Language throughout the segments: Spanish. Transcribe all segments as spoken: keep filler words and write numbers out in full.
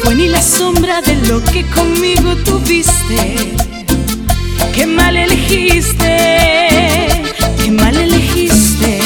fue ni la sombra de lo que conmigo tuviste. Qué mal elegiste, qué mal elegiste.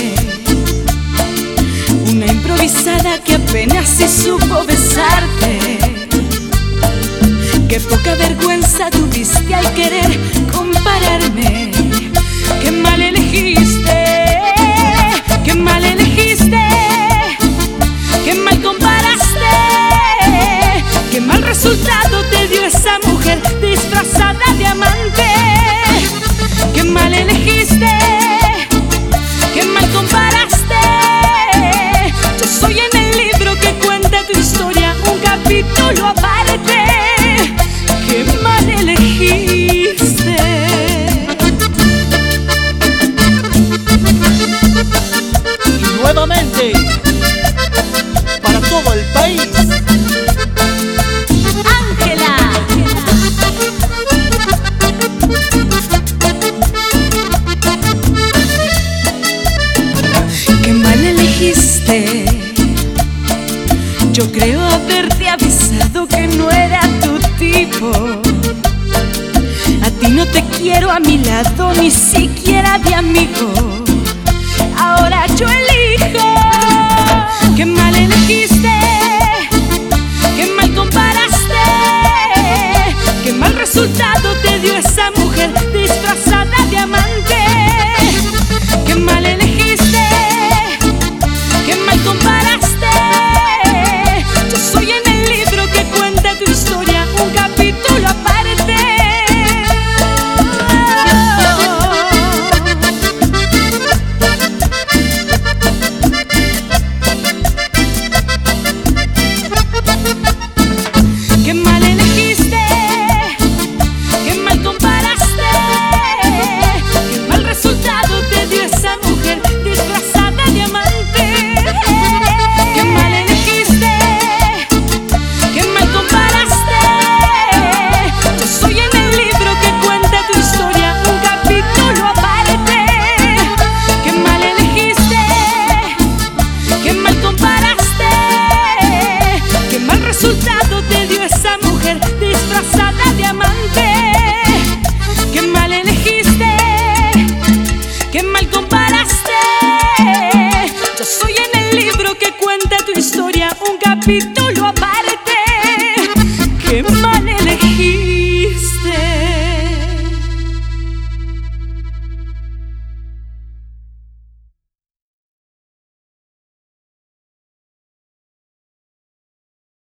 Una improvisada que apenas si supo besarte. Qué poca vergüenza tuviste al querer compararme. Qué mal elegiste, qué mal elegiste. Qué mal comparaste, qué mal resultado te dio esa mujer disfrazada de amante. Qué mal elegiste, qué mal comparaste. Yo soy en el libro que cuenta tu historia, un capítulo aparte. Qué mal elegiste. Y nuevamente para todo el país, Ángela. Qué mal elegiste. Yo creo haberte avisado que no era tu tipo. A ti no te quiero a mi lado, ni siquiera de amigo. Ahora yo elijo. Qué mal elegiste, qué mal comparaste. Qué mal resultado te dio esa mujer disfrazada de amante. Qué mal elegiste, qué mal comparaste. Yo soy en el libro que cuenta tu historia, un capítulo aparte. Qué mal elegiste, qué mal comparaste. Qué mal resultado te dio esa mujer disfrazada de amante. Qué mal elegiste, qué mal comparaste. Yo soy en el libro que cuenta tu historia, un capítulo aparte. Qué mal elegiste, qué mal comparaste. Qué mal resultado te dio esa mujer disfrazada de amante. Qué mal elegiste, qué mal comparaste. Yo soy en el libro que cuenta tu historia, un capítulo aparte.